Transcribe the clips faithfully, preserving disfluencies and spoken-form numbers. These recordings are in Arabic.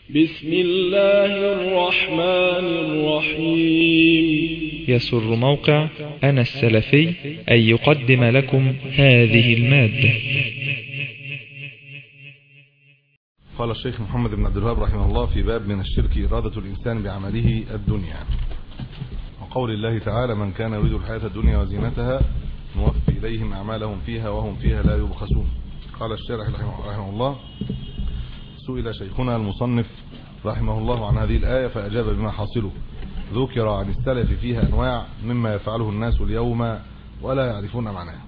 بسم الله الرحمن الرحيم. يسر موقع أنا السلفي أن يقدم لكم هذه المادة. قال الشيخ محمد بن عبد الوهاب رحمه الله في باب من الشرك إرادة الإنسان بعمله الدنيا، وقول الله تعالى: من كان يريد الحياة الدنيا وزينتها نوفي إليهم أعمالهم فيها وهم فيها لا يبخسون. قال الشارح رحمه الله: سئل شيخنا المصنف رحمه الله عن هذه الآية فأجاب بما حاصله. ذكر عن السلف فيها أنواع مما يفعله الناس اليوم ولا يعرفون معناها.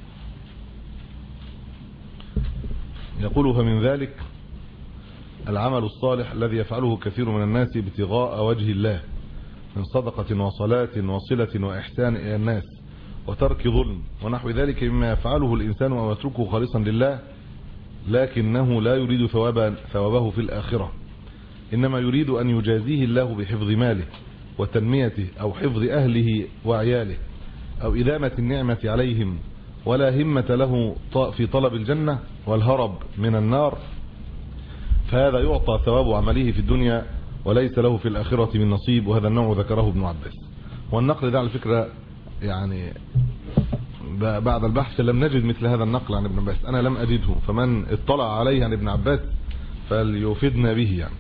يقول: فمن ذلك العمل الصالح الذي يفعله كثير من الناس ابتغاء وجه الله من صدقة وصلاة وصلة وإحسان إلى الناس وترك ظلم ونحو ذلك مما يفعله الإنسان ويتركه خالصا لله، لكنه لا يريد ثوابا ثوابه في الآخرة، إنما يريد أن يجازيه الله بحفظ ماله وتنميته أو حفظ أهله وعياله أو إدامة النعمة عليهم، ولا همة له في طلب الجنة والهرب من النار، فهذا يعطى ثواب عمله في الدنيا وليس له في الآخرة من نصيب. وهذا النوع ذكره ابن عباس. والنقل ده على فكرة يعني بعد البحث لم نجد مثل هذا النقل عن ابن عباس، أنا لم أجده، فمن اطلع عليه عن ابن عباس فليفيدنا به يعني.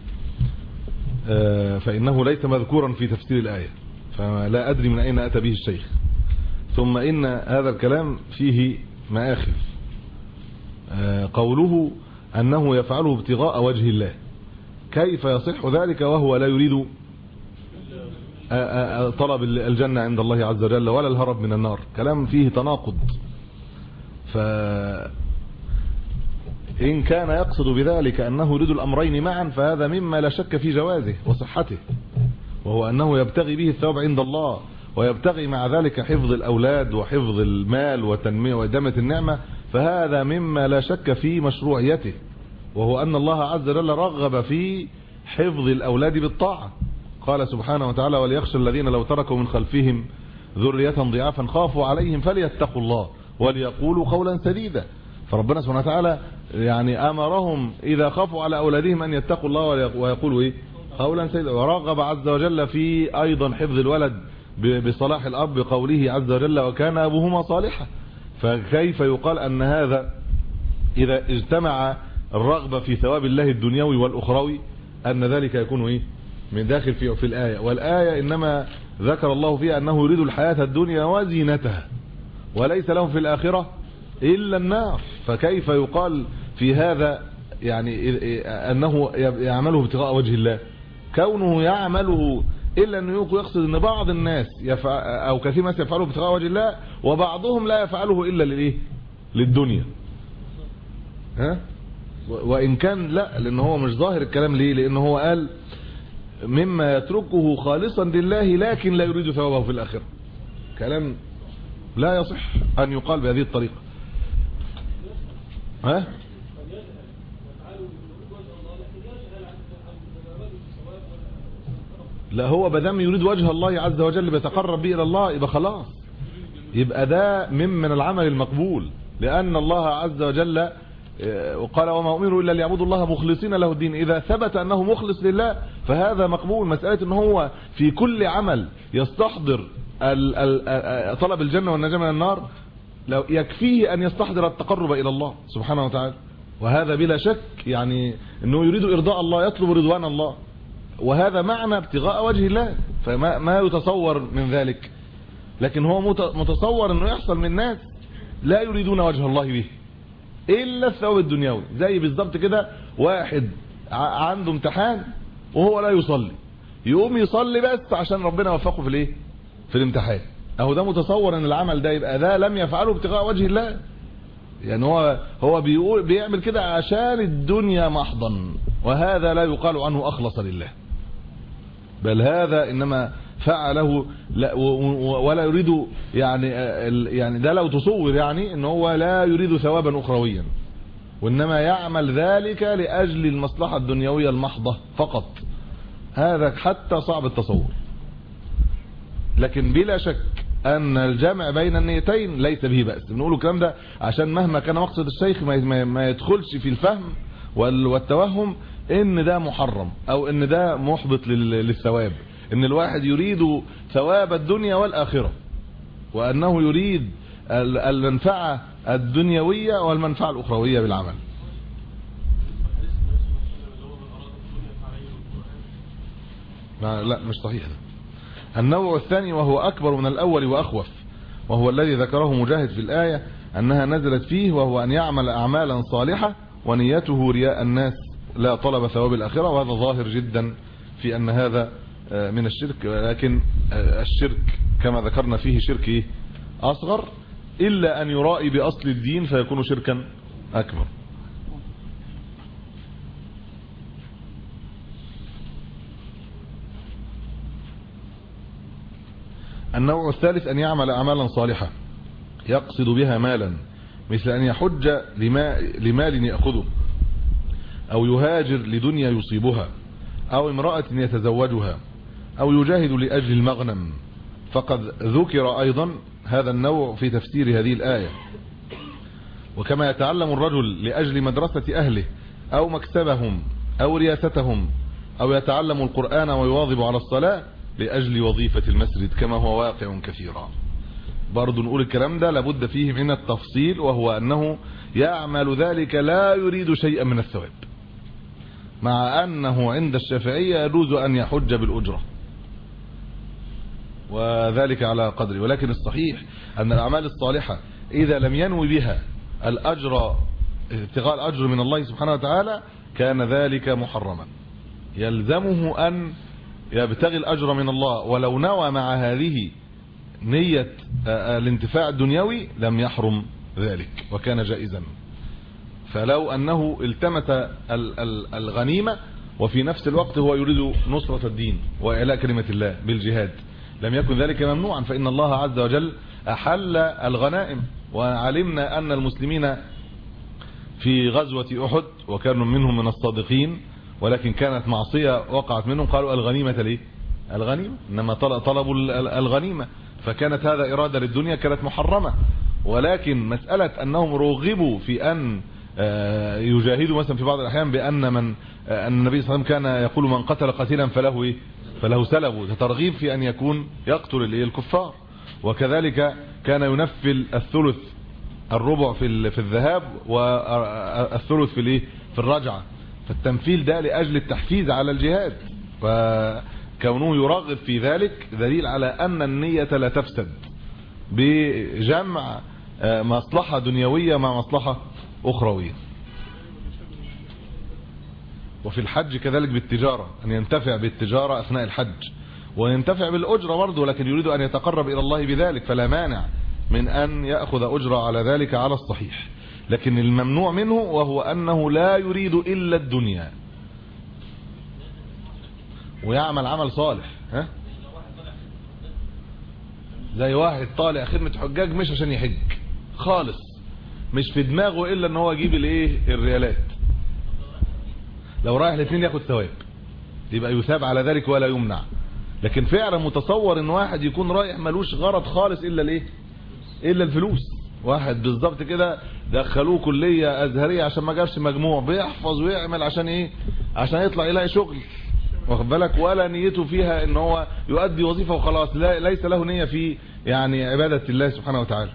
فإنه ليس مذكورا في تفسير الآية، فلا أدري من أين أتى به الشيخ. ثم إن هذا الكلام فيه مآخذ. قوله أنه يفعله ابتغاء وجه الله، كيف يصح ذلك وهو لا يريد طلب الجنة عند الله عز وجل ولا الهرب من النار؟ كلام فيه تناقض. فإن كان يقصد بذلك أنه يريد الأمرين معا فهذا مما لا شك في جوازه وصحته، وهو أنه يبتغي به الثواب عند الله ويبتغي مع ذلك حفظ الأولاد وحفظ المال وتنمية وإدامة النعمة، فهذا مما لا شك في مشروعيته، وهو أن الله عز وجل رغب في حفظ الأولاد بالطاعة. قال سبحانه وتعالى: وليخشى الذين لو تركوا من خلفهم ذرية ضعافا خافوا عليهم فليتقوا الله وليقولوا قولا سديدا. فربنا سبحانه وتعالى يعني أمرهم إذا خافوا على أولادهم أن يتقوا الله ويقولوا إيه؟ قولا سديدا. ورغب عز وجل في أيضا حفظ الولد بصلاح الأب بقوله عز وجل: وكان أبوهما صالحا. فكيف يقال أن هذا إذا اجتمع الرغبة في ثواب الله الدنيوي والأخروي أن ذلك يكون إيه؟ من داخل في في الآية. والآية إنما ذكر الله فيها أنه يريد الحياة الدنيا وزينتها وليس له في الآخرة إلا النار. فكيف يقال في هذا يعني أنه يعمله ابتغاء وجه الله؟ كونه يعمله إلا أنه يقصد أن بعض الناس يفعل أو كثير من يفعله ابتغاء وجه الله وبعضهم لا يفعله إلا للإيه؟ للدنيا. ها؟ وإن كان لا، لأن هو مش ظاهر الكلام. ليه؟ لأنه هو قال مما يتركه خالصا لله لكن لا يريد ثوابه في الآخرة. كلام لا يصح أن يقال بهذه الطريقة. ها؟ لا، هو بدم يريد وجه الله عز وجل بيتقرب به إلى الله يبقى خلاص، يبقى ده ممن العمل المقبول، لأن الله عز وجل وقال: وما أمروا إلا ليعبدوا الله مخلصين له الدين. إذا ثبت أنه مخلص لله فهذا مقبول. مسألة أنه هو في كل عمل يستحضر طلب الجنة والنجاة من النار، لو يكفيه أن يستحضر التقرب إلى الله سبحانه وتعالى، وهذا بلا شك يعني أنه يريد إرضاء الله، يطلب رضوان الله، وهذا معنى ابتغاء وجه الله. فما ما يتصور من ذلك، لكن هو متصور أنه يحصل من ناس لا يريدون وجه الله به إلا الثواب الدنيوي. زي بالضبط كده واحد عنده امتحان وهو لا يصلي، يقوم يصلي بس عشان ربنا وفقه في الايه؟ في الامتحان. اهو ده متصور ان العمل ده يبقى ده لم يفعله ابتغاء وجه الله، يعني هو هو بيقول بيعمل كده عشان الدنيا محضا، وهذا لا يقال عنه اخلص لله، بل هذا انما فعله لا ولا يريد يعني يعني ده لو تصور يعني ان هو لا يريد ثوابا اخرويا، وانما يعمل ذلك لاجل المصلحه الدنيويه المحضه فقط. هذا حتى صعب التصور. لكن بلا شك ان الجمع بين النيتين ليس به بأس. بنقول الكلام ده عشان مهما كان مقصد الشيخ ما ما يدخلش في الفهم والتوهم ان ده محرم او ان ده محبط للثواب، ان الواحد يريد ثواب الدنيا والآخرة، وانه يريد المنفعة الدنيوية والمنفعة الأخروية بالعمل. لا مش صحيح ده. النوع الثاني وهو أكبر من الأول وأخوف، وهو الذي ذكره مجاهد في الآية أنها نزلت فيه، وهو أن يعمل أعمالا صالحة ونيته رياء الناس لا طلب ثواب الآخرة، وهذا ظاهر جدا في أن هذا من الشرك. لكن الشرك كما ذكرنا فيه شرك أصغر، إلا أن يرائي بأصل الدين فيكون شركا أكبر. النوع الثالث أن يعمل أعمالا صالحة يقصد بها مالا، مثل أن يحج لمال يأخذه، أو يهاجر لدنيا يصيبها، أو امرأة يتزوجها، أو يجاهد لأجل المغنم. فقد ذكر أيضا هذا النوع في تفسير هذه الآية. وكما يتعلم الرجل لأجل مدرسة أهله أو مكسبهم أو رياستهم، أو يتعلم القرآن ويواظب على الصلاة لأجل وظيفة المسجد، كما هو واقع كثيرا. برضو نقول الكلام ده لابد فيه من التفصيل، وهو أنه يعمل ذلك لا يريد شيئا من الثواب، مع أنه عند الشافعية يجوز أن يحج بالأجرة، وذلك على قدر. ولكن الصحيح أن الأعمال الصالحة إذا لم ينوي بها الأجر ابتغاء الأجر من الله سبحانه وتعالى كان ذلك محرما، يلزمه أن يبتغي الأجر من الله، ولو نوى مع هذه نية الانتفاع الدنيوي لم يحرم ذلك وكان جائزا. فلو أنه التمس الغنيمة وفي نفس الوقت هو يريد نصرة الدين وإعلاء كلمة الله بالجهاد لم يكن ذلك ممنوعا، فإن الله عز وجل أحل الغنائم. وعلمنا أن المسلمين في غزوة أحد وكانوا منهم من الصادقين، ولكن كانت معصية وقعت منهم، قالوا الغنيمة ليه؟ الغنيمة، إنما طلبوا الغنيمة، فكانت هذا إرادة للدنيا كانت محرمة. ولكن مسألة أنهم رغبوا في أن يجاهدوا مثلا في بعض الأحيان بأن من أن النبي صلى الله عليه وسلم كان يقول من قتل قتيلا فله إيه؟ فله سلبه، ترغيب في أن يكون يقتل الكفار. وكذلك كان ينفل الثلث الربع في في الذهاب والثلث في الايه في الرجعه، فالتنفيل ده لأجل التحفيز على الجهاد، وكونه يرغب في ذلك دليل على أن النية لا تفسد بجمع مصلحة دنيوية مع مصلحة أخروية. وفي الحج كذلك بالتجارة، أن ينتفع بالتجارة أثناء الحج، وينتفع بالأجرة برضه، لكن يريد أن يتقرب إلى الله بذلك، فلا مانع من أن يأخذ أجرة على ذلك على الصحيح. لكن الممنوع منه وهو أنه لا يريد إلا الدنيا ويعمل عمل صالح. ها؟ زي واحد طالع خدمة حجاج مش عشان يحج خالص، مش في دماغه إلا أن هو يجيب الايه الريالات، لو رايح الاثنين ياخد ثواب يبقى يثاب على ذلك ولا يمنع. لكن فعلا متصور ان واحد يكون رايح ملوش غرض خالص الا الايه الا الفلوس. واحد بالظبط كده دخلوه كلية ازهرية عشان ما جابش مجموع، بيحفظ ويعمل عشان ايه؟ عشان يطلع يلاقي شغل، واخد بالك، ولا نيته فيها ان هو يؤدي وظيفة وخلاص، لا ليس له نية في يعني عبادة الله سبحانه وتعالى.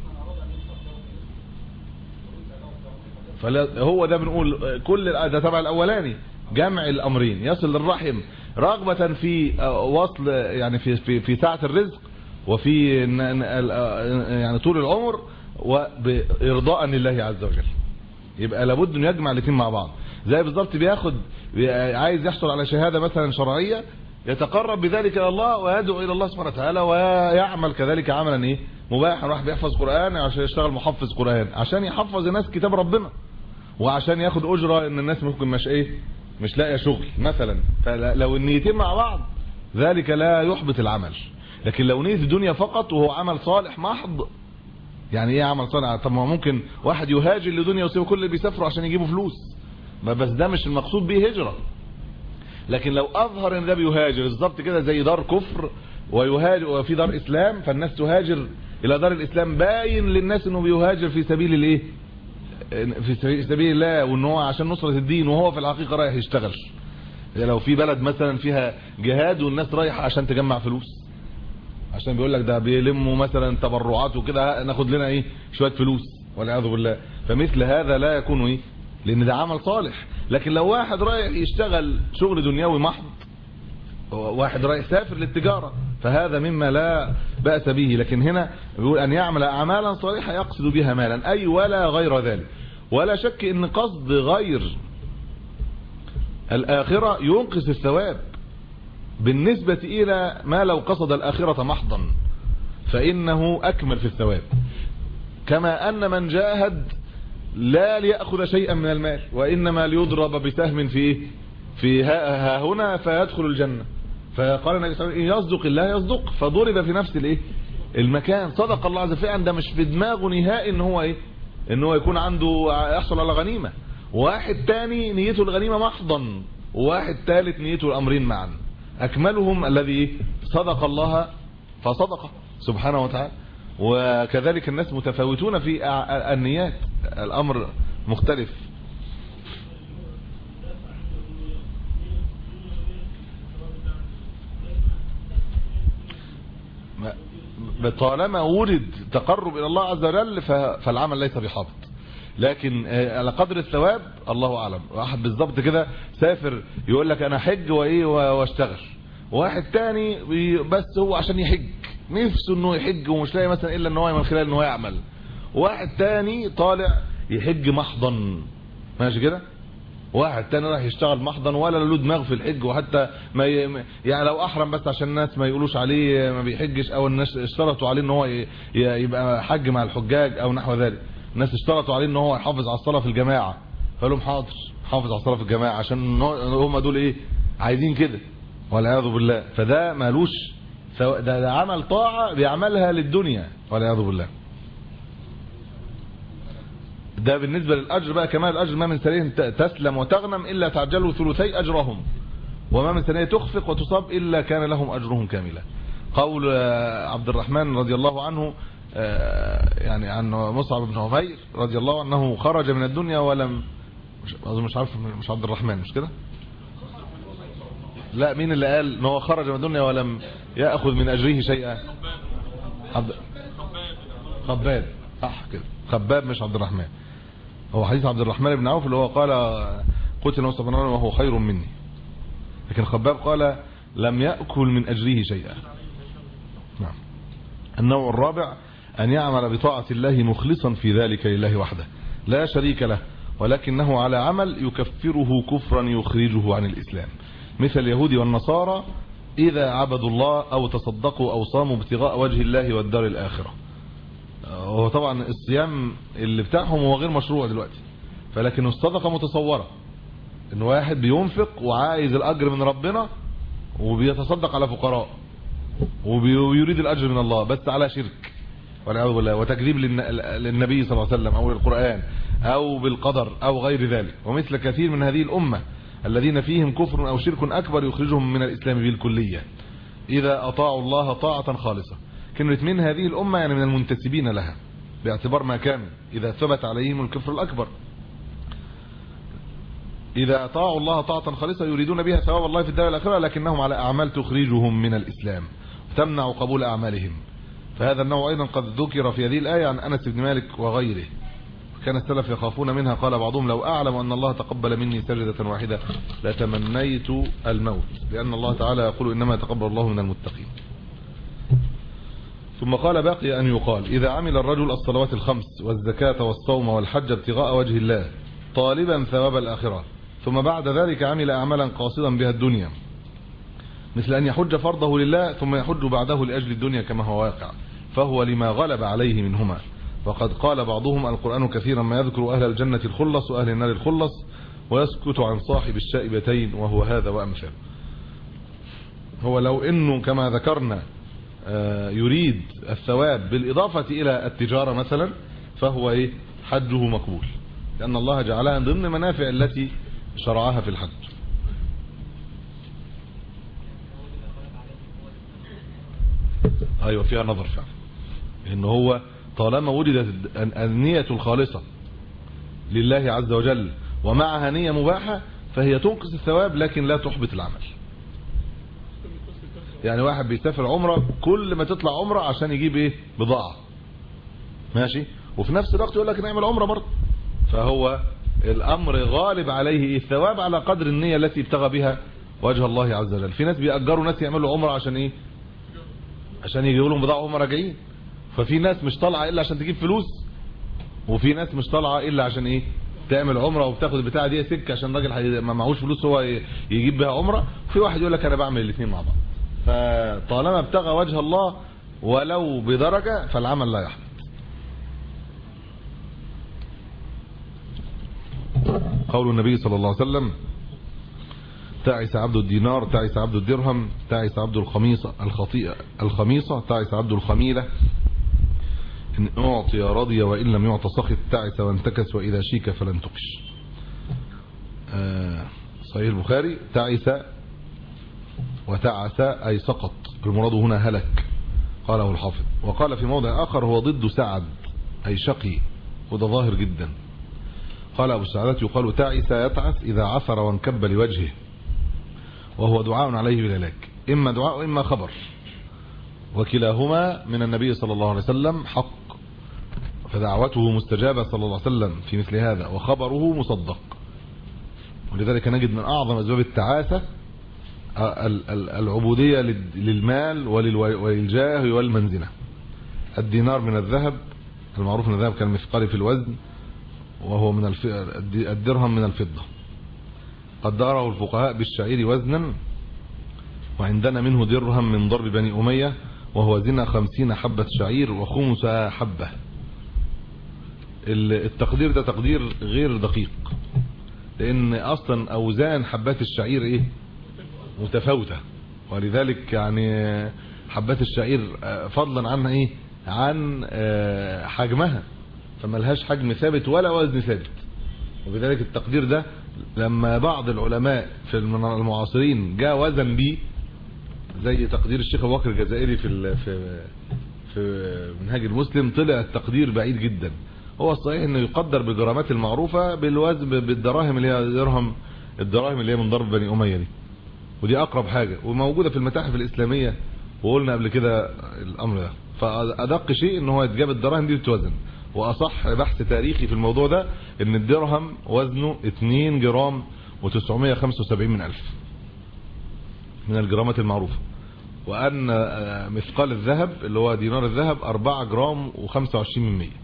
فهو ده بنقول كل ده تبع الاولاني، جمع الامرين، يصل للرحم رغبة في وصل يعني في في في سعة الرزق وفي يعني طول العمر وبإرضاء لله عز وجل. يبقى لابد انه يجمع الاثنين مع بعض. زي بالظبط بياخد عايز يحصل على شهادة مثلا شرعية، يتقرب بذلك الى الله ويدعو الى الله سبحانه وتعالى، ويعمل كذلك عملا ايه مباحا. راح بيحفظ قرآن عشان يشتغل محفظ قرآن، عشان يحفظ الناس كتاب ربنا، وعشان ياخد اجرة ان الناس ممكن مش ايه مش لاقيه شغل مثلا. فلو النيتين مع بعض ذلك لا يحبط العمل. لكن لو نية الدنيا فقط وهو عمل صالح محض، يعني ايه عمل صالح؟ طب ما ممكن واحد يهاجر لدنيا ويسيب كل اللي بيسافروا عشان يجيبوا فلوس، بس ده مش المقصود به هجرة. لكن لو اظهر ان ده بيهاجر بالظبط كده زي دار كفر ويهاجر وفي دار اسلام، فالناس تهاجر الى دار الاسلام، باين للناس انه بيهاجر في سبيل الايه في سبيل الله وان هو عشان نصرة الدين وهو في الحقيقة رايح يشتغل. لو في بلد مثلا فيها جهاد والناس رايحة عشان تجمع فلوس، عشان بيقول لك ده بيلموا مثلا تبرعات وكده ناخد لنا ايه شوية فلوس والعياذ بالله، فمثل هذا لا يكون ايه لان ده عمل صالح. لكن لو واحد رايح يشتغل شغل دنيوي محض، واحد رايح يسافر للتجارة، فهذا مما لا بأس به. لكن هنا بيقول أن يعمل أعمالا صالحة يقصد بها مالا، أي ولا غير ذلك. ولا شك أن قصد غير الآخرة ينقص الثواب بالنسبة إلى ما لو قصد الآخرة محضا، فإنه أكمل في الثواب. كما أن من جاهد لا ليأخذ شيئا من المال، وإنما ليضرب بسهم في في ها هنا فيدخل الجنة. فقال النبي صلى الله عليه وسلم يصدق الله يصدق، فضرب في نفس الايه المكان. صدق الله عز وجل، ده مش في دماغه نهائي ان هو ايه ان هو يكون عنده يحصل على غنيمة. واحد تاني نيته الغنيمة محضا، وواحد ثالث نيته الامرين معا. اكملهم الذي صدق الله فصدق سبحانه وتعالى. وكذلك الناس متفاوتون في النيات، الامر مختلف. طالما ورد تقرب الى الله عز وجل فالعمل ليس بحبط، لكن على قدر الثواب الله اعلم. واحد بالظبط كده سافر يقول لك انا حج وايه واشتغل، واحد تاني بس هو عشان يحج نفسه انه يحج ومش لاقي مثلا الا ان هو من خلال ان هو يعمل، واحد تاني طالع يحج محضا ماشي كده، واحد تاني راح يشتغل محضا ولا له دماغ في الحج، وحتى ما ي... يعني لو احرم بس عشان الناس ما يقولوش عليه ما بيحجش، او الناس اشترطوا عليه ان هو ي... يبقى حج مع الحجاج او نحو ذلك. الناس اشترطوا عليه ان هو يحافظ على الصلاه في الجماعه، فقال لهم حاضر حافظ على الصلاه في الجماعه عشان هم دول ايه عايزين كده والعياذ بالله. فده مالوش ده, ده عمل طاعه بيعملها للدنيا والعياذ بالله. ده بالنسبة للأجر بقى. كمان الأجر ما من سنة تسلم وتغنم إلا تعجلوا ثلثي أجرهم، وما من سنة تخفق وتصاب إلا كان لهم أجرهم كاملا. قول عبد الرحمن رضي الله عنه يعني عن مصعب بن عمير رضي الله عنه خرج من الدنيا ولم مش, مش عارف مش عبد الرحمن مش كده، لا مين اللي قال ان هو خرج من الدنيا ولم يأخذ من أجره شيئا؟ عبد خباب صح كده، خباب مش عبد الرحمن. هو حديث عبد الرحمن بن عوف اللي هو قال قتل مصعب بن عمير وهو خير مني، لكن خباب قال لم يأكل من أجره شيئا. نعم. النوع الرابع أن يعمل بطاعة الله مخلصا في ذلك لله وحده لا شريك له، ولكنه على عمل يكفره كفرا يخرجه عن الإسلام، مثل اليهود والنصارى إذا عبدوا الله أو تصدقوا أو صاموا ابتغاء وجه الله والدار الآخرة. هو طبعا الصيام اللي بتاعهم هو غير مشروع دلوقتي، فلكن الصدقة متصورة ان واحد بينفق وعايز الأجر من ربنا وبيتصدق على فقراء وبيريد الأجر من الله بس على شرك والعياذ بالله وتكذيب للنبي صلى الله عليه وسلم أو للقرآن أو بالقدر أو غير ذلك. ومثل كثير من هذه الأمة الذين فيهم كفر أو شرك أكبر يخرجهم من الإسلام بالكلية إذا أطاعوا الله طاعة خالصة. كلمة من هذه الأمة يعني من المنتسبين لها باعتبار ما كان إذا ثبت عليهم الكفر الأكبر. إذا أطاعوا الله طاعة خالصة يريدون بها ثواب الله في الدار الآخرة، لكنهم على أعمال تخرجهم من الإسلام وتمنع قبول أعمالهم. فهذا النوع أيضا قد ذكر في هذه الآية عن أنس بن مالك وغيره. كان السلف يخافون منها، قال بعضهم لو أعلم أن الله تقبل مني سجدة واحدة لتمنيت الموت، لأن الله تعالى يقول إنما تقبل الله من المتقين. ثم قال باقي أن يقال إذا عمل الرجل الصلوات الخمس والزكاة والصوم والحج ابتغاء وجه الله طالبا ثواب الآخرة، ثم بعد ذلك عمل أعمالا قاصدا بها الدنيا مثل أن يحج فرضه لله ثم يحج بعده لأجل الدنيا كما هو واقع، فهو لما غلب عليه منهما. وقد قال بعضهم القرآن كثيرا ما يذكر أهل الجنة الخلص وأهل النار الخلص ويسكت عن صاحب الشائبتين وهو هذا وأمثال. هو لو إنه كما ذكرنا يريد الثواب بالإضافة إلى التجارة مثلا فهو إيه حجه مقبول، لأن الله جعلها من ضمن منافع التي شرعها في الحج. أيوة فيها نظر فعلا، إن هو طالما وجدت النية الخالصة لله عز وجل ومعها نية مباحة فهي تنقص الثواب لكن لا تحبط العمل. يعني واحد بيسافر عمره كل ما تطلع عمره عشان يجيب ايه بضاعة ماشي، وفي نفس الوقت يقول لك نعمل عمره برضه، فهو الامر غالب عليه الثواب على قدر النية التي ابتغى بها وجه الله عز وجل. في ناس بيأجروا ناس يعملوا عمره عشان ايه؟ عشان يجيبوا لهم بضاعة وهم راجعين. ففي ناس مش طالعه الا عشان تجيب فلوس، وفي ناس مش طالعه الا عشان ايه؟ تعمل عمره وبتاخد البتاعه دي سكه عشان راجل ما معهوش فلوس هو يجيب بها عمره. وفي واحد يقول لك انا بعمل الاثنين مع بعض. فطالما ابتغى وجه الله ولو بدرجه فالعمل لا يحبط. قول النبي صلى الله عليه وسلم: تعس عبد الدينار، تعس عبد الدرهم، تعس عبد الخميصة الخطيئة الخميصة، تعس عبد الخميلة، إن أعطي رضي وإن لم يعط سخط، تعس وانتكس وإذا شيك فلن تقش. آه صحيح البخاري: تعس وتعس أي سقط، المراد هنا هلك، قاله الحافظ. وقال في موضع آخر: هو ضد سعد أي شقي، وده ظاهر جدا. قال أبو السعادات: يقال تعس يتعس إذا عثر وانكب لوجهه، وهو دعاء عليه بالهلاك، إما دعاء إما خبر، وكلاهما من النبي صلى الله عليه وسلم حق، فدعوته مستجابة صلى الله عليه وسلم في مثل هذا، وخبره مصدق. ولذلك نجد من أعظم أسباب التعاسة العبودية للمال وللجاه والمنزلة. الدينار من الذهب، المعروف من الذهب كالمثقال في الوزن، وهو من الدرهم من الفضة. قدره الفقهاء بالشعير وزنا، وعندنا منه درهم من ضرب بني أمية، وهو زنا خمسين حبة شعير وخمس حبة. التقدير ده تقدير غير دقيق، لأن أصلا أوزان حبات الشعير إيه متفاوتة، ولذلك يعني حبات الشعير فضلا عنها إيه عن حجمها، فملهاش حجم ثابت ولا وزن ثابت. وبذلك التقدير ده لما بعض العلماء في المعاصرين جاء وزن بيه، زي تقدير الشيخ ابو بكر الجزائري في في في منهاج المسلم، طلع التقدير بعيد جدا. هو الصحيح انه يقدر بالجرامات المعروفه بالوزن بالدراهم اللي هي درهم الدراهم اللي هي من ضرب بني اميه دي، ودي اقرب حاجه وموجوده في المتاحف الاسلاميه، وقلنا قبل كده الامر ده. فادق شيء ان هو يتجاب الدراهم دي تتوزن، واصح بحث تاريخي في الموضوع ده ان الدرهم وزنه اتنين جرام وتسعمائة وخمسة وسبعين من الف من الجرامات المعروفة، وان مثقال الذهب اللي هو دينار الذهب اربعة جرام وخمسة وعشرين من مية،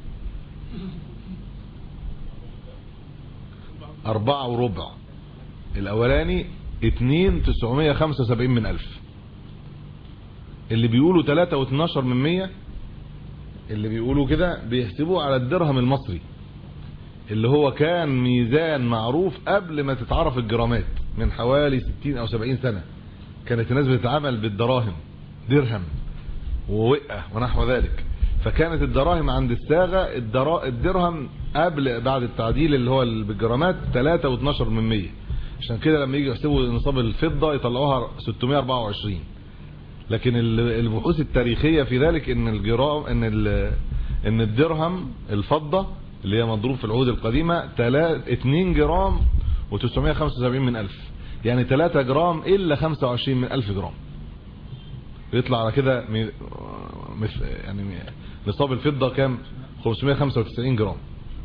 اربعة وربع. الاولاني اتنين تسعمائة وخمسة وسبعين من الف. اللي بيقولوا تلاتة واتناشر من مية، اللي بيقولوا كده بيحسبوه على الدرهم المصري اللي هو كان ميزان معروف قبل ما تتعرف الجرامات من حوالي ستين او سبعين سنة. كانت الناس بتتعامل بالدراهم، درهم ووقة ونحو ذلك، فكانت الدراهم عند الساغة الدرهم قبل بعد التعديل اللي هو بالجرامات تلاتة واتناشر من مية. عشان كده لما يجي يحسبوا نصاب الفضة يطلعوها ستمائة واربعة وعشرين. لكن البحوث التاريخية في ذلك ان الجرام ان ان الدرهم الفضة اللي هي مضروب في العهود القديمة اتنين جرام وتسعمائة وخمسة وسبعين من الف، يعني تلاتة جرام الا خمسة وعشرين من الف جرام. يطلع على كده يعني نصاب الفضة كام؟ خمسمائة وخمسة وتسعين جرام.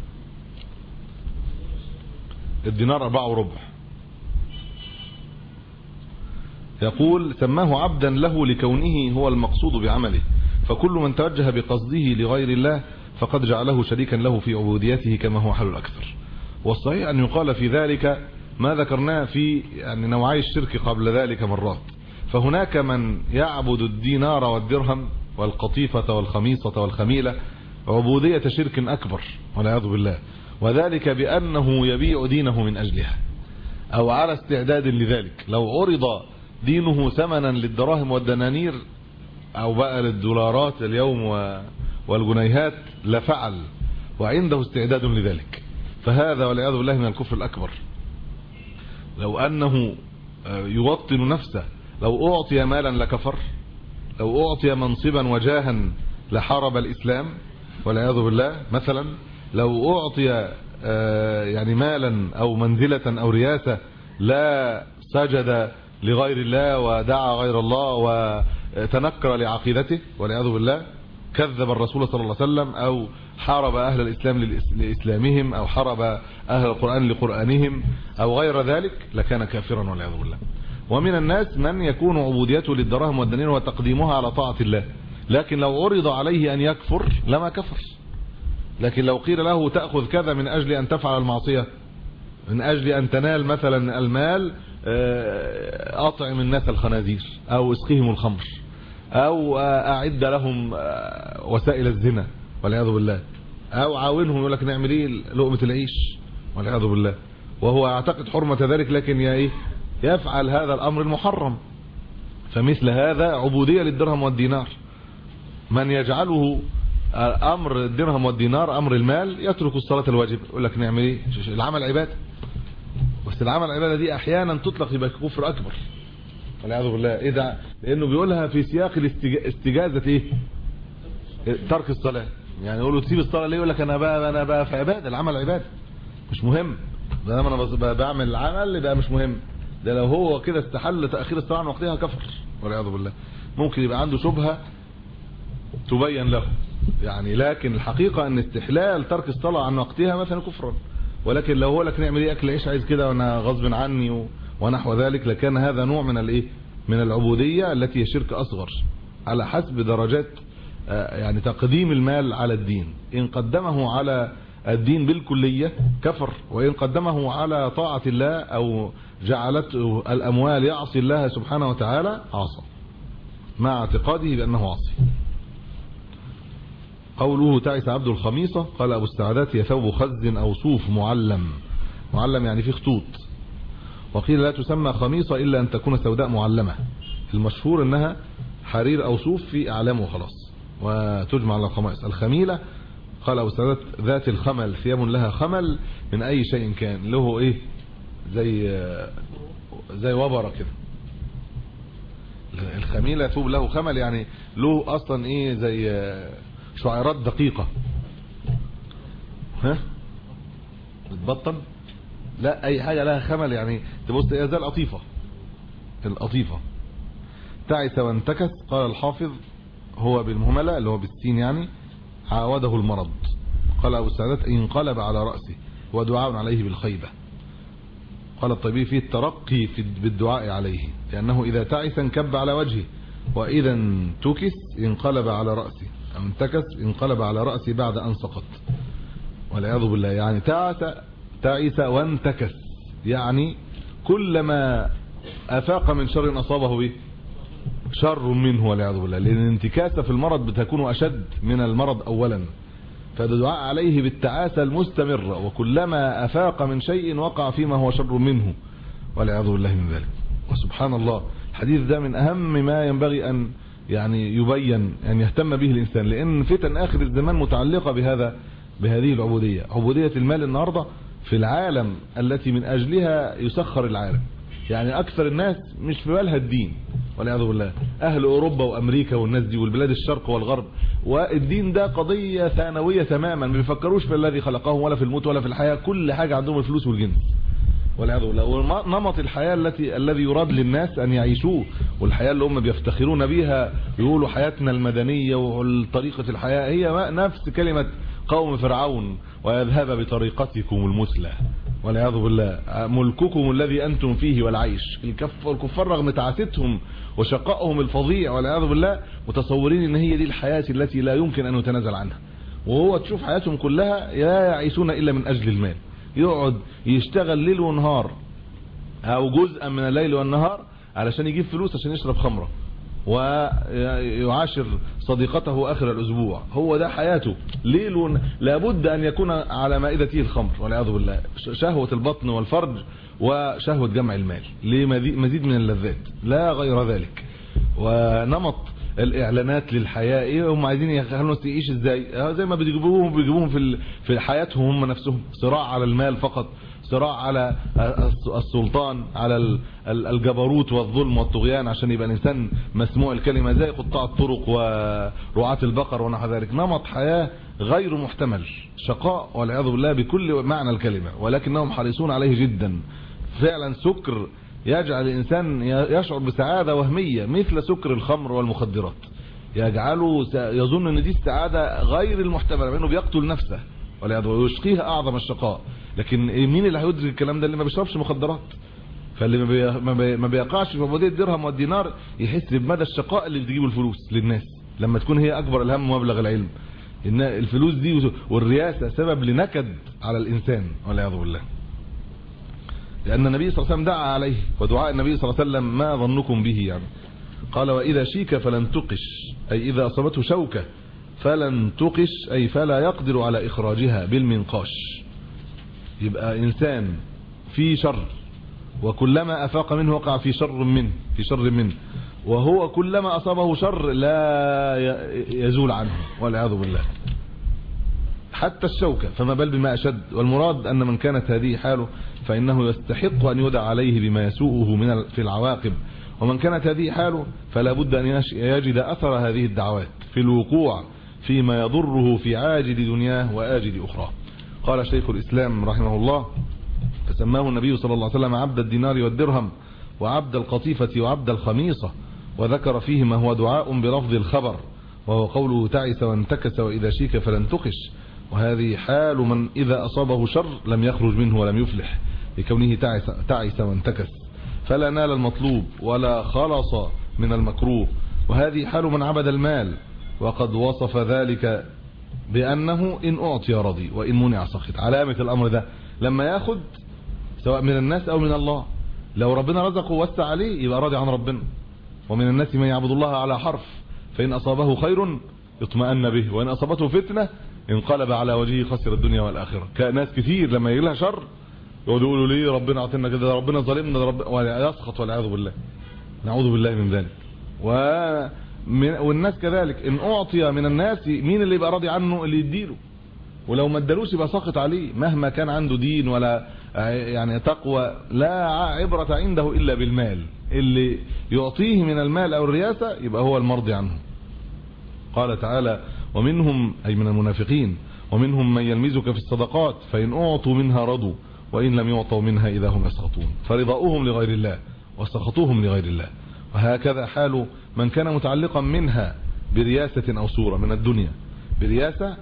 الدينار اربعة وربع. يقول: سماه عبدا له لكونه هو المقصود بعمله، فكل من توجه بقصده لغير الله فقد جعله شريكا له في عبوديته كما هو حال الأكثر. والصحيح أن يقال في ذلك ما ذكرناه في يعني نوعي الشرك قبل ذلك مرات. فهناك من يعبد الدينار والدرهم والقطيفة والخميصة والخميلة عبودية شرك أكبر والعياذ بالله، وذلك بأنه يبيع دينه من أجلها أو على استعداد لذلك. لو عرض دينه ثمنا للدراهم والدنانير او بقى للدولارات اليوم والجنيهات لفعل، وعنده استعداد لذلك، فهذا والعياذ بالله من الكفر الأكبر. لو أنه يوطن نفسه، لو أعطي مالا لكفر، لو أعطي منصبا وجاها لحارب الإسلام والعياذ بالله مثلا، لو أعطي يعني مالا أو منزلة أو رياسة لا سجد لغير الله ودعا غير الله وتنكر لعقيدته والعياذ بالله، كذب الرسول صلى الله عليه وسلم أو حارب أهل الإسلام لإسلامهم أو حارب أهل القرآن لقرآنهم أو غير ذلك، لكان كافرا والعياذ بالله. ومن الناس من يكون عبوديته للدراهم والدنانير وتقديمها على طاعة الله، لكن لو عرض عليه أن يكفر لما كفر. لكن لو قيل له تأخذ كذا من أجل أن تفعل المعصية، من أجل أن تنال مثلا المال، أطعم الناس الخنازير أو اسقهم الخمر أو أعد لهم وسائل الزنا والعياذ بالله، أو عاونهم، يقول لك نعمل ايه لقمة العيش والعياذ بالله، وهو يعتقد حرمة ذلك لكن يا ايه يفعل هذا الأمر المحرم. فمثل هذا عبودية للدرهم والدينار. من يجعله أمر الدرهم والدينار أمر المال يترك الصلاة الواجب، يقول لك نعمل ايه العمل عبادة، بس العمل العبادة دي أحيانا تطلق يبقى كفر أكبر والعياذ بالله. ايه ده؟ لأنه بيقولها في سياق الاستجازة ايه ترك الصلاة، يعني يقول له تسيب الصلاة ليه، يقول لك أنا بقى أنا بقى في عبادة، العمل عبادة مش مهم، ده أنا بعمل العمل يبقى مش مهم. ده لو هو كده استحل تأخير الصلاة عن وقتها كفر والعياذ بالله. ممكن يبقى عنده شبهة تبين له يعني، لكن الحقيقة ان استحلال ترك الصلاة عن وقتها مثلا كفرا. ولكن لو هو لك نعمل ايه اكل عيش عايز كده وانا غصب عني ونحو ذلك، لكان هذا نوع من الايه من العبودية التي هي شرك اصغر على حسب درجات يعني تقديم المال على الدين. ان قدمه على الدين بالكلية كفر، وان قدمه على طاعة الله او جعلته الاموال يعصي الله سبحانه وتعالى عصى مع اعتقاده بانه عصي. قوله تعس عبد الخميصة، قال ابو السعدات هي ثوب خز او صوف معلم، معلم يعني فيه خطوط. وقيل لا تسمى خميصة الا ان تكون سوداء معلمة، المشهور انها حرير او صوف في اعلامه وخلاص وتجمع على الخمائص. الخميلة قال ابو السعدات ذات الخمل، ثياب لها خمل من اي شيء كان، له ايه زي زي وبرة كده. الخميلة ثوب له خمل يعني له اصلا ايه زي شعيرات دقيقة، ها بتبطن، لا اي حاجة لها خمل يعني تبص ايه زي القطيفة، القطيفة. تعس وانتكس قال الحافظ هو بالمهملة اللي هو بالسين يعني عاوده المرض. قال ابو السعدات انقلب على رأسه ودعاء عليه بالخيبة. قال الطبيب فيه الترقي في بالدعاء عليه، لأنه إذا تعس انكب على وجهه، وإذا انتكس انقلب على رأسه، أو انتكس انقلب على رأسه بعد أن سقط والعياذ بالله. يعني تعس تعس وانتكس يعني كلما أفاق من شر أصابه به شر منه والعياذ بالله، لأن الانتكاسة في المرض بتكون أشد من المرض أولا. فالدعاء عليه بالتعاسة المستمرة، وكلما أفاق من شيء وقع فيما هو شر منه والعياذ بالله من ذلك. وسبحان الله الحديث ده من أهم ما ينبغي أن يعني يبين أن يهتم به الإنسان، لأن فتن آخر الزمان متعلقة بهذا بهذه العبودية، عبودية المال النهاردة في العالم التي من أجلها يسخر العالم. يعني أكثر الناس مش في بالها الدين والعياذ بالله، أهل أوروبا وأمريكا والناس دي والبلاد الشرق والغرب، والدين ده قضية ثانوية تماما، ما بيفكروش في الذي خلقهم ولا في الموت ولا في الحياة، كل حاجة عندهم الفلوس والجنس والعياذ بالله. ونمط الحياة التي الذي يراد للناس أن يعيشوه، والحياة اللي هم بيفتخرون بها يقولوا حياتنا المدنية والطريقة الحياة هي نفس كلمة قوم فرعون ويذهب بطريقتكم المثلى والعياذ بالله، ملككم الذي أنتم فيه والعيش. الكفار رغم تعاستهم وشقائهم الفظيع والعياذ بالله متصورين ان هي دي الحياة التي لا يمكن أن يتنازل عنها، وهو تشوف حياتهم كلها لا يعيشون إلا من أجل المال. يقعد يشتغل ليل ونهار أو جزءا من الليل والنهار علشان يجيب فلوس عشان يشرب خمرة ويعاشر صديقته آخر الأسبوع، هو ده حياته ليل ون... لابد أن يكون على مائدته الخمر والعياذ بالله، شهوة البطن والفرج وشهوة جمع المال لمزيد من اللذات لا غير ذلك. ونمط الإعلانات للحياة ايه، هم عايزين يخلونا تعيش ازاي، زي ما بيجيبوهم بيجيبوهم في في حياتهم هم نفسهم، صراع على المال فقط، صراع على السلطان، على الجبروت والظلم والطغيان عشان يبقى الانسان مسموع الكلمة، زي قطاع الطرق ورعاة البقر ونحو ذلك. نمط حياة غير محتمل، شقاء والعياذ بالله بكل معنى الكلمة، ولكنهم حريصون عليه جدا. فعلا سكر يجعل الإنسان يشعر بسعادة وهمية مثل سكر الخمر والمخدرات، يجعله يظن ان دي السعادة غير المحتملة، لأنه بيقتل نفسه والعياذ بالله ويشقيها أعظم الشقاء. لكن مين اللي هيدرك الكلام ده؟ اللي ما بيشربش مخدرات. فاللي ما بيقعش في عبودية الدرهم والدينار يحس بمدى الشقاء اللي بتجيبه الفلوس للناس لما تكون هي أكبر الهم ومبلغ العلم. إن الفلوس دي والرياسة سبب لنكد على الإنسان والعياذ بالله، لأن النبي صلى الله عليه وسلم دعا عليه، ودعاء النبي صلى الله عليه وسلم ما ظنكم به يعني؟ قال وإذا شيك فلن تقش، أي إذا أصابته شوكة فلن تقش، أي فلا يقدر على إخراجها بالمنقاش. يبقى إنسان في شر وكلما أفاق منه وقع في شر منه في شر منه وهو كلما أصابه شر لا يزول عنه والعياذ بالله حتى الشوكة، فما بل بما أشد. والمراد أن من كانت هذه حاله فإنه يستحق أن يدعى عليه بما يسوءه من في العواقب، ومن كانت هذه حاله فلا بد أن يجد أثر هذه الدعوات في الوقوع فيما يضره في عاجل دنياه وآجل أخرى. قال شيخ الإسلام رحمه الله فسماه النبي صلى الله عليه وسلم عبد الدينار والدرهم وعبد القطيفة وعبد الخميصة، وذكر فيه ما هو دعاء برفض الخبر، وهو قوله تعس وانتكس وإذا شيك فلن تقش، وهذه حال من إذا أصابه شر لم يخرج منه ولم يفلح لكونه تعس, تعس وانتكس فلا نال المطلوب ولا خلص من المكروه. وهذه حال من عبد المال، وقد وصف ذلك بأنه إن أعطي رضي وإن منع سخط. علامة الأمر ده لما ياخد سواء من الناس أو من الله، لو ربنا رزقه ووسع عليه يبقى راضي عن ربنا. ومن الناس من يعبد الله على حرف، فإن أصابه خير اطمأن به وإن أصابته فتنة انقلب على وجهه خسر الدنيا والآخرة. كناس كثير لما يجي لها شر يقعدوا يقولوا ليه ربنا عطينا كده، ربنا ظالمنا، رب... ويسخط والعياذ بالله، نعوذ بالله من ذلك. ومن... والناس كذلك إن أعطي من الناس مين اللي يبقى راضي عنه؟ اللي يديله، ولو ما ادالوش يبقى ساخط عليه مهما كان عنده دين ولا يعني تقوى. لا عبرة عنده إلا بالمال، اللي يعطيه من المال أو الرياسة يبقى هو المرضي عنه. قال تعالى ومنهم أي من المنافقين ومنهم من يلمزك في الصدقات فإن أعطوا منها رضوا وإن لم يعطوا منها إذا هم يسخطون، فرضاؤهم لغير الله وسخطوهم لغير الله. وهكذا حال من كان متعلقا منها برياسة أو صورة من الدنيا، برياسة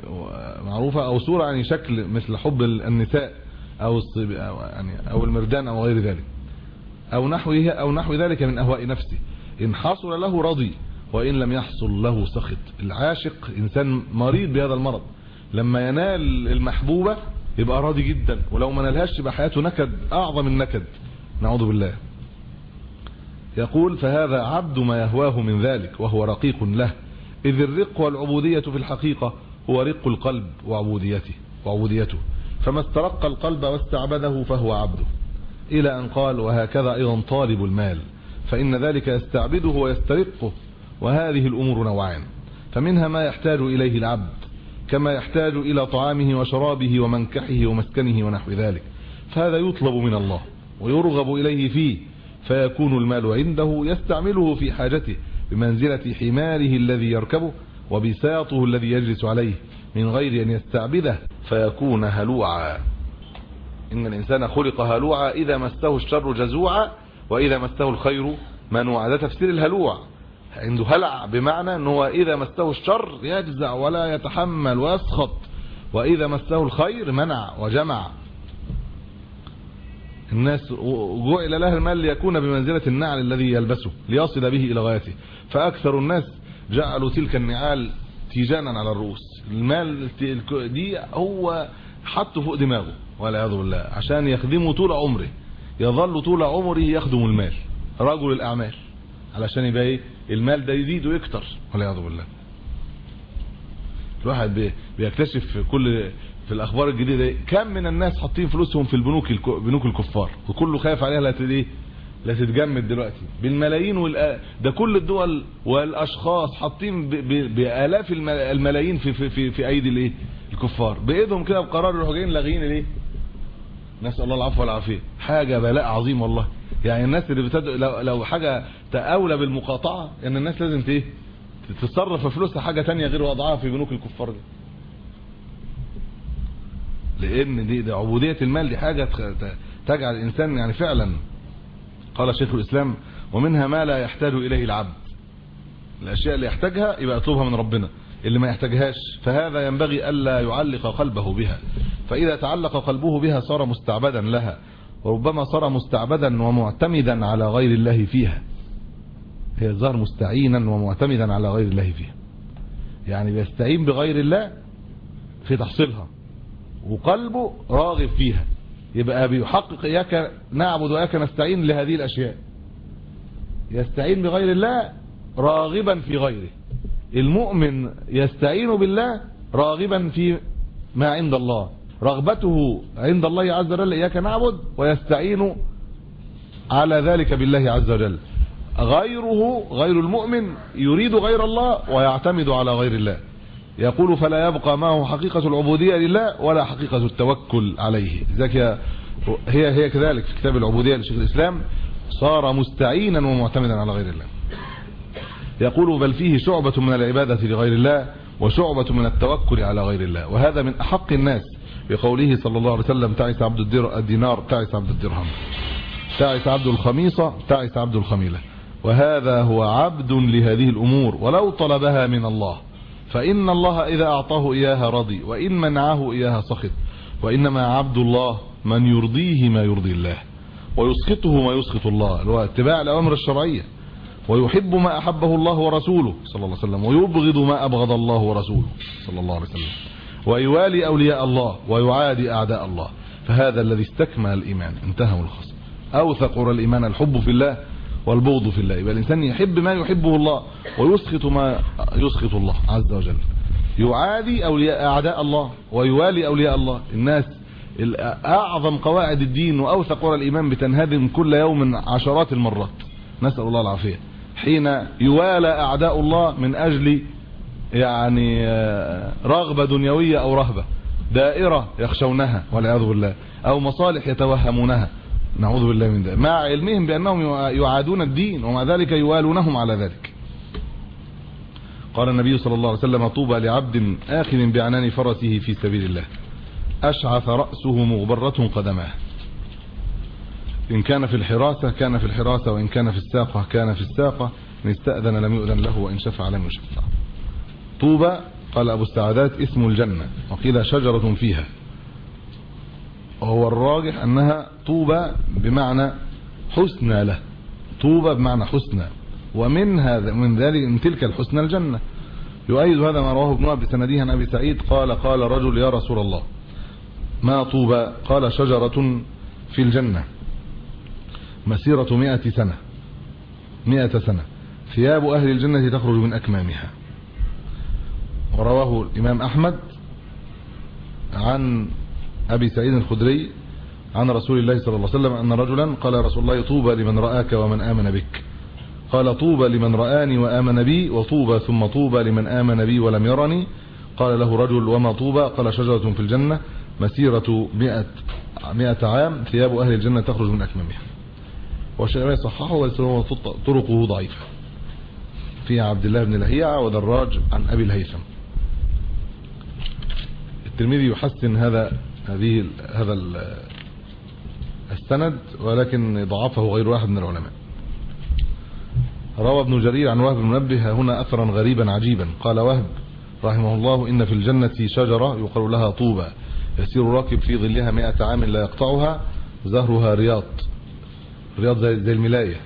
معروفة أو صورة يعني شكل مثل حب النساء أو يعني أو المردان أو غير ذلك أو نحوه أو نحو ذلك من أهواء نفسه، إن حصل له رضي وإن لم يحصل له سخط. العاشق إنسان مريض بهذا المرض، لما ينال المحبوبة يبقى راضي جدا، ولو ما نالهاش يبقى حياته نكد أعظم النكد، نعوذ بالله. يقول فهذا عبد ما يهواه من ذلك وهو رقيق له، إذ الرق والعبودية في الحقيقة هو رق القلب وعبوديته وعبوديته فما استرق القلب واستعبده فهو عبده، إلى أن قال وهكذا أيضا طالب المال، فإن ذلك يستعبده ويسترقه. وهذه الأمور نوعان، فمنها ما يحتاج إليه العبد كما يحتاج إلى طعامه وشرابه ومنكحه ومسكنه ونحو ذلك، فهذا يطلب من الله ويرغب إليه فيه، فيكون المال عنده يستعمله في حاجته بمنزلة حماره الذي يركبه وبساطه الذي يجلس عليه من غير أن يستعبده فيكون هلوعا. إن الإنسان خلق هلوعا إذا مسته الشر جزوعا وإذا مسته الخير منوعا. ده تفسير الهلوع، عنده هلع بمعنى أنه إذا مسته الشر يجزع ولا يتحمل ويسخط، وإذا مسته الخير منع وجمع. الناس جعل له المال ليكون بمنزلة النعل الذي يلبسه ليصل به إلى غايته، فأكثر الناس جعلوا تلك النعال تيجانا على الرؤوس. المال دي هو حطه فوق دماغه والعياذ بالله عشان يخدمه طول عمره، يظل طول عمره يخدم المال، رجل الأعمال، علشان يبقى ايه المال ده يزيد ويكتر والعياذ بالله. الواحد بيكتشف في كل في الاخبار الجديده كم من الناس حاطين فلوسهم في البنوك بنوك الكفار، وكله خايف عليها لا ايه لا تتجمد دلوقتي بالملايين والآ... ده كل الدول والاشخاص حاطين بالاف الملايين في في في, في ايدي الايه الكفار بايدهم كده بقرار يروحوا جايين لاغيين الايه. نسال الله العفو والعافيه. حاجه بلاء عظيم والله. يعني الناس اللي بتدعو لو, لو حاجه تأولى بالمقاطعه ان الناس لازم ايه تتصرف في فلوسها حاجه ثانيه غير وضعها في بنوك الكفار دي. لان دي, دي عبودية المال دي حاجة تجعل الانسان يعني فعلا. قال شيخ الاسلام ومنها ما لا يحتاج اليه العبد، الاشياء اللي يحتاجها يبقى يطلبها من ربنا، اللي ما يحتاجهاش فهذا ينبغي الا يعلق قلبه بها، فاذا تعلق قلبه بها صار مستعبدا لها، وربما صار مستعبدا ومعتمدا على غير الله فيها. هي الظاهر مستعينا ومعتمدا على غير الله فيها، يعني بيستعين بغير الله في تحصيلها وقلبه راغب فيها، يبقى بيحقق اياك نعبد واياك نستعين لهذه الاشياء. يستعين بغير الله راغبا في غيره. المؤمن يستعين بالله راغبا في ما عند الله، رغبته عند الله عز وجل اياك نعبد، ويستعين على ذلك بالله عز وجل. غيره غير المؤمن يريد غير الله ويعتمد على غير الله، يقول فلا يبقى معه حقيقة العبودية لله ولا حقيقة التوكل عليه. ذلك هي هي كذلك في كتاب العبودية لشيخ الإسلام، صار مستعينا ومعتمدا على غير الله. يقول بل فيه شعبة من العبادة لغير الله وشعبة من التوكل على غير الله، وهذا من أحق الناس بقوله صلى الله عليه وسلم تعس عبد الدينار تعس عبد الدرهم، تعس عبد الخميصة تعس عبد الخميلة. وهذا هو عبد لهذه الأمور ولو طلبها من الله، فإن الله إذا أعطاه إياها رضي وإن منعه إياها سخط. وإنما عبد الله من يرضيه ما يرضي الله ويسخطه ما يسخط الله، اللي هو اتباع الأوامر الشرعية، ويحب ما أحبه الله ورسوله صلى الله عليه وسلم ويبغض ما أبغض الله ورسوله صلى الله عليه وسلم، ويوالي أولياء الله ويعادي أعداء الله. فهذا الذي استكمل الإيمان انتهى الخصم. أوثق الإيمان الحب في الله والبغض في الله، يبقى الإنسان يحب ما يحبه الله ويسخط ما يسخط الله عز وجل، يعادي أولياء أعداء الله ويوالي أولياء الله. الناس أعظم قواعد الدين وأوثق الإيمان بتنهدم كل يوم عشرات المرات، نسأل الله العافية، حين يوالى أعداء الله من أجل يعني رغبة دنيوية أو رهبة، دائرة يخشونها والعياذ بالله، أو مصالح يتوهمونها نعوذ بالله من ذلك، مع علمهم بأنهم يعادون الدين ومع ذلك يوالونهم على ذلك. قال النبي صلى الله عليه وسلم طوبى لعبد آخذ بعنان فرسه في سبيل الله أشعث رأسه مغبرة قدماه، إن كان في الحراسة كان في الحراسة وإن كان في الساقة كان في الساقة، إن استأذن لم يؤذن له وإن شفع لم يشفع. طوبى قال أبو السعادات اسم الجنة، وقيل شجرة فيها، وهو الراجح أنها طوبى بمعنى حسنى له، طوبى بمعنى حسنى، ومن هذا من ذلك من تلك الحسنى الجنة. يؤيد هذا ما رواه ابن وهب بسنده عن أبي سعيد قال قال رجل يا رسول الله ما طوبى؟ قال شجرة في الجنة مسيرة مئة سنة مئة سنة ثياب أهل الجنة تخرج من أكمامها. ورواه الإمام أحمد عن أبي سعيد الخدري عن رسول الله صلى الله عليه وسلم أن رجلا قال رسول الله طوبى لمن رآك ومن آمن بك، قال طوبى لمن رآني وآمن بي، وطوبى ثم طوبى لمن آمن بي ولم يرني. قال له رجل وما طوبى؟ قال شجرة في الجنة مسيرة مئة, مئة عام ثياب أهل الجنة تخرج من أكمامها. والشيخ صححه وطرقه ضعيفة، في عبد الله بن لهيعة ودراج عن أبي الهيثم. الترمذي يحسن هذا هذه هذا السند ولكن ضعفه غير واحد من العلماء. روى ابن جرير عن وهب بن منبه هنا أثرا غريبا عجيبا، قال وهب رحمه الله إن في الجنة شجرة يقال لها طوبى يسير راكب في ظلها مئة عام لا يقطعها، زهرها رياض رياض زي, زي الملاية،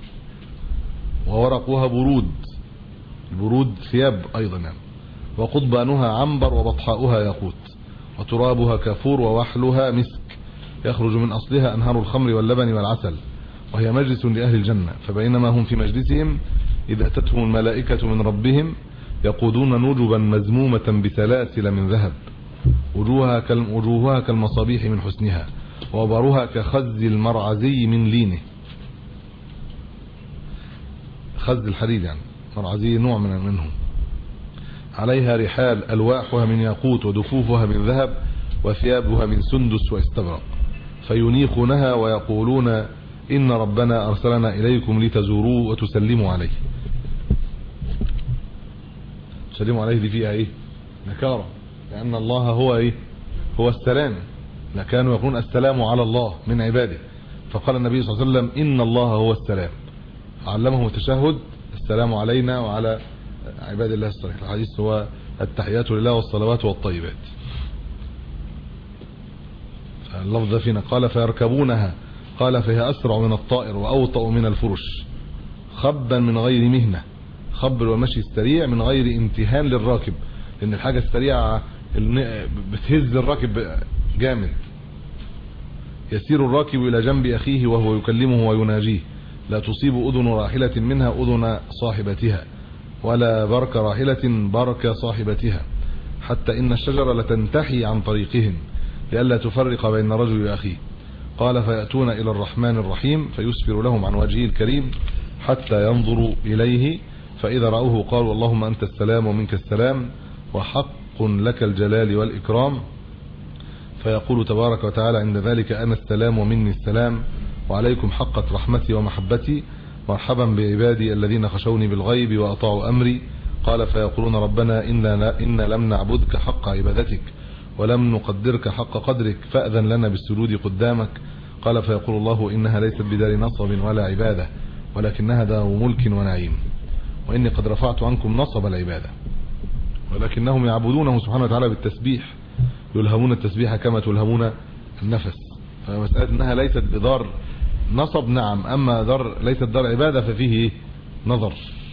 وورقها برود، البرود ثياب أيضا يعني، وقضبانها عنبر وبطحاؤها ياقوت، وترابها كافور ووحلها مسك، يخرج من أصلها أنهار الخمر واللبن والعسل، وهي مجلس لأهل الجنة. فبينما هم في مجلسهم إذ أتتهم الملائكة من ربهم يقودون نجبا مزمومة بسلاسل من ذهب، وجوهها وجوهها كالمصابيح من حسنها، وبرها كخز المرعزي من لينه، خز الحديد يعني، مرعزي نوع من منهم. عليها رحال ألواحها من ياقوت ودفوفها من ذهب وثيابها من سندس واستبرق، فينيخونها ويقولون إن ربنا أرسلنا إليكم لتزوروه وتسلموا عليه. تسلموا عليه دي فيها إيه؟ نكارة، لأن الله هو إيه؟ هو السلام، لكانوا يقولون السلام على الله من عباده، فقال النبي صلى الله عليه وسلم إن الله هو السلام، علمهم التشهد السلام علينا وعلى عباد الله الصالحين. الحديث هو التحيات لله والصلوات والطيبات. اللفظ فينا قال فيركبونها، قال فهي أسرع من الطائر وأوطأ من الفرش خبا من غير مهنة. خب والمشي السريع من غير امتهان للراكب، لأن الحاجة السريعة بتهز الراكب جامد. يسير الراكب إلى جنب أخيه وهو يكلمه ويناجيه، لا تصيب أذن راحلة منها أذن صاحبتها، ولا برك راحلة برك صاحبتها، حتى إن الشجرة لتنتحي عن طريقهم لئلا تفرق بين رجل وأخيه. قال فيأتون إلى الرحمن الرحيم فيسفر لهم عن وجهه الكريم حتى ينظروا إليه، فإذا رأوه قالوا اللهم أنت السلام ومنك السلام وحق لك الجلال والإكرام، فيقول تبارك وتعالى عند ذلك أنا السلام ومني السلام وعليكم حقت رحمتي ومحبتي، مرحبا بعبادي الذين خشوني بالغيب وأطاعوا أمري. قال فيقولون ربنا إننا, إن لم نعبدك حق عبادتك ولم نقدرك حق قدرك فأذن لنا بالسجود قدامك. قال فيقول الله إنها ليست بدار نصب ولا عبادة ولكنها دار ملك ونعيم، وإني قد رفعت عنكم نصب العبادة، ولكنهم يعبدونه سبحانه وتعالى بالتسبيح، يلهمون التسبيح كما تلهمون النفس. فمسألة أنها ليست بدار نصب نعم، أما دار ليست دار عبادة ففيه نظر.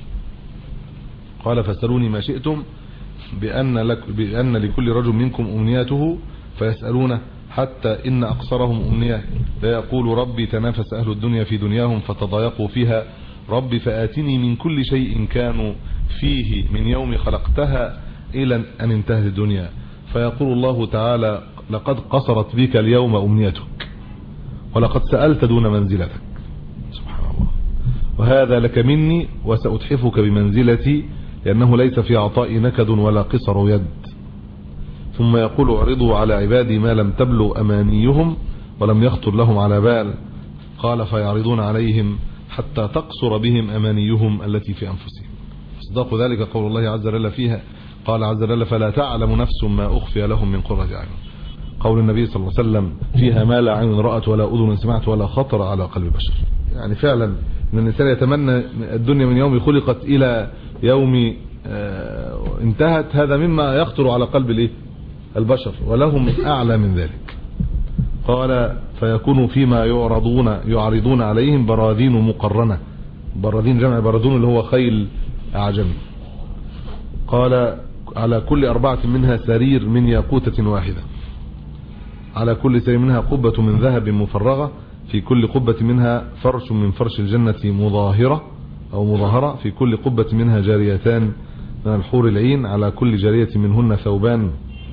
قال فاسألوني ما شئتم بأن, لك بأن لكل رجل منكم أمنياته فيسألونه، حتى إن أقصرهم أمنية لا يقول ربي تنافس أهل الدنيا في دنياهم فتضايقوا فيها، ربي فآتني من كل شيء كانوا فيه من يوم خلقتها إلى أن انتهت الدنيا، فيقول الله تعالى لقد قصرت بك اليوم أمنيتك ولقد سألت دون منزلتك. سبحان الله. وهذا لك مني وسأتحفك بمنزلتي، لأنه ليس في عطاء نكد ولا قصر يد. ثم يقول اعرضوا على عبادي ما لم تبلغ أمانيهم ولم يخطر لهم على بال. قال فيعرضون عليهم حتى تقصر بهم أمانيهم التي في أنفسهم. اصداق ذلك قول الله عز وجل فيها، قال عز وجل فلا تعلم نفس ما أخفي لهم من قرة أعين. قول النبي صلى الله عليه وسلم فيها ما لا عين رأت ولا أذن سمعت ولا خطر على قلب بشر. يعني فعلا ان الانسان يتمنى الدنيا من يوم خلقت الى يوم انتهت، هذا مما يخطر على قلب الايه البشر، ولهم اعلى من ذلك. قال فيكون فيما يعرضون يعرضون عليهم براذين مقرنه، براذين جمع براذون اللي هو خيل اعجمي. قال على كل أربعة منها سرير من ياقوتة واحدة، على كل سرير منها قبة من ذهب مفرغة، في كل قبة منها فرش من فرش الجنة مظاهرة أو مظاهرة، في كل قبة منها جاريتان من الحور العين، على كل جارية منهن ثوبان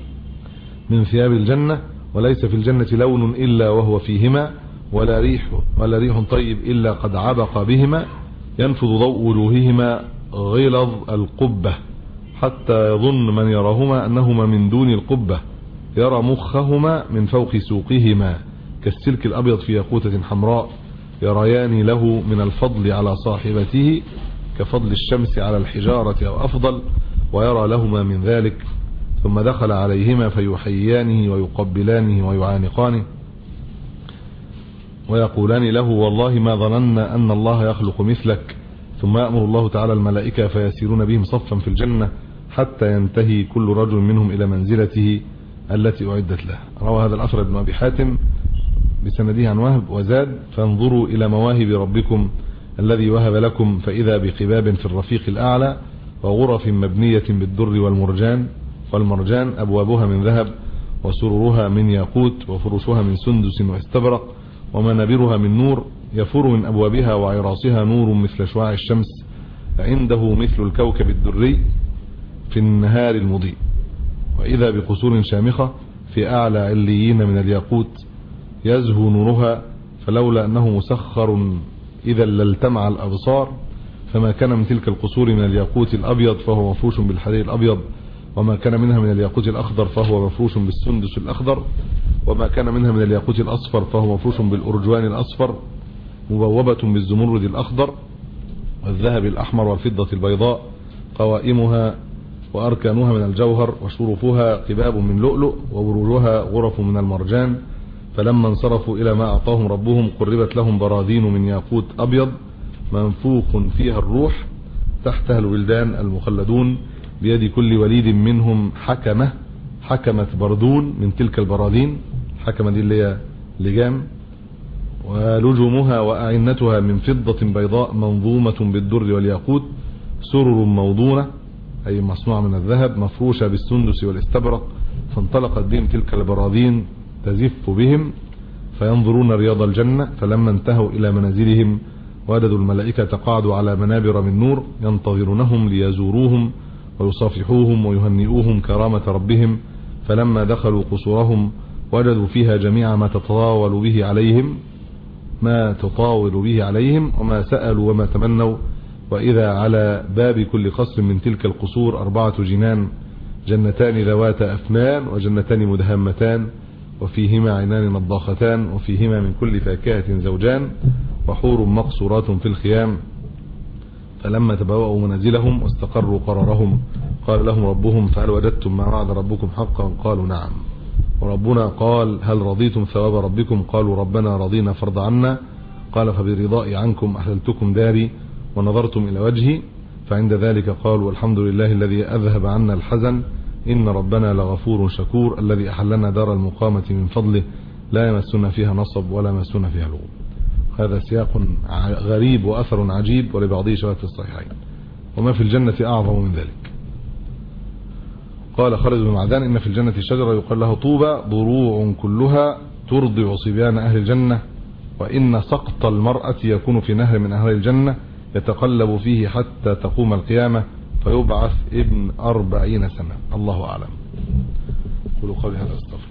من ثياب الجنة، وليس في الجنة لون إلا وهو فيهما، ولا ريح ولا ريح طيب إلا قد عبق بهما، ينفذ ضوء وجوههما غلظ القبة حتى يظن من يراهما أنهما من دون القبة، يرى مخهما من فوق سوقهما كالسلك الأبيض في ياقوتة حمراء، يريان له من الفضل على صاحبته كفضل الشمس على الحجارة أو أفضل، ويرى لهما من ذلك. ثم دخل عليهما فيحييانه ويقبلانه ويعانقانه ويقولان له والله ما ظننا أن الله يخلق مثلك. ثم يأمر الله تعالى الملائكة فيسيرون بهم صفا في الجنة حتى ينتهي كل رجل منهم إلى منزلته التي أعدت له. روى هذا الأثر ابن أبي حاتم بسنده عن وهب وزاد فانظروا إلى مواهب ربكم الذي وهب لكم فإذا بقباب في الرفيق الأعلى وغرف مبنية بالدر والمرجان والمرجان أبوابها من ذهب وسرورها من ياقوت وفرشها من سندس واستبرق ومنابرها من نور، يفر من أبوابها وعراصها نور مثل شعاع الشمس، عنده مثل الكوكب الدري في النهار المضيء. وإذا بقصور شامخة في أعلى عليين من الياقوت يزهو نورها، فلولا أنه مسخر إذا لالتمع الأبصار، فما كان من تلك القصور من الياقوت الأبيض فهو مفروش بالحرير الأبيض، وما كان منها من الياقوت الأخضر فهو مفروش بالسندس الأخضر، وما كان منها من الياقوت الأصفر فهو مفروش بالأرجوان الأصفر، مبوبة بالزمرد الأخضر والذهب الأحمر والفضة البيضاء، قوائمها وأركانها من الجوهر، وشرفها قباب من لؤلؤ، وبروجها غرف من المرجان. فلما انصرفوا إلى ما أعطاهم ربهم قربت لهم براذين من ياقوت أبيض منفوخ فيها الروح، تحتها الولدان المخلدون، بيد كل وليد منهم حكمة حكمة بردون من تلك البراذين. حكمة دي اللي هي لجام. ولجمها وأعنتها من فضة بيضاء منظومة بالدر والياقوت، سرر موضونة أي مصنوعة من الذهب، مفروشة بالسندس والاستبرق. فانطلقت بهم تلك البراذين تزف بهم فينظرون رياض الجنة. فلما انتهوا إلى منازلهم وجدوا الملائكة قعدوا على منابر من نور ينتظرونهم ليزوروهم ويصافحوهم ويهنئوهم كرامة ربهم. فلما دخلوا قصورهم وجدوا فيها جميع ما تتطاول به عليهم ما تطاول به عليهم وما سألوا وما تمنوا. وإذا على باب كل قصر من تلك القصور أربعة جنان، جنتان ذوات أفنان وجنتان مدهمتان، وفيهما عينان نضاختان، وفيهما من كل فاكهة زوجان، وحور مقصورات في الخيام. فلما تبوأوا منازلهم واستقروا قرارهم قال لهم ربهم فهل وجدتم ما وعد ربكم حقا؟ قالوا نعم. وربنا قال هل رضيتم ثواب ربكم؟ قالوا ربنا رضينا فارض عنا. قال فبرضائي عنكم أحللتكم داري ونظرتم إلى وجهي. فعند ذلك قالوا الحمد لله الذي أذهب عنا الحزن إن ربنا لغفور شكور، الذي أحلنا دار المقامة من فضله لا يمسنا فيها نصب ولا يمسنا فيها لغوب. هذا سياق غريب وأثر عجيب، ولبعضه شواهد في الصحيحين. وما في الجنة أعظم من ذلك. قال خالد بن معدان إن في الجنة شجرة يقال لها طوبى ضروع كلها ترضع صبيان أهل الجنة، وإن سقط المرأة يكون في نهر من أهل الجنة يتقلب فيه حتى تقوم القيامة فيبعث ابن أربعين سنة. الله أعلم. قولوا قولي هذا استغفر.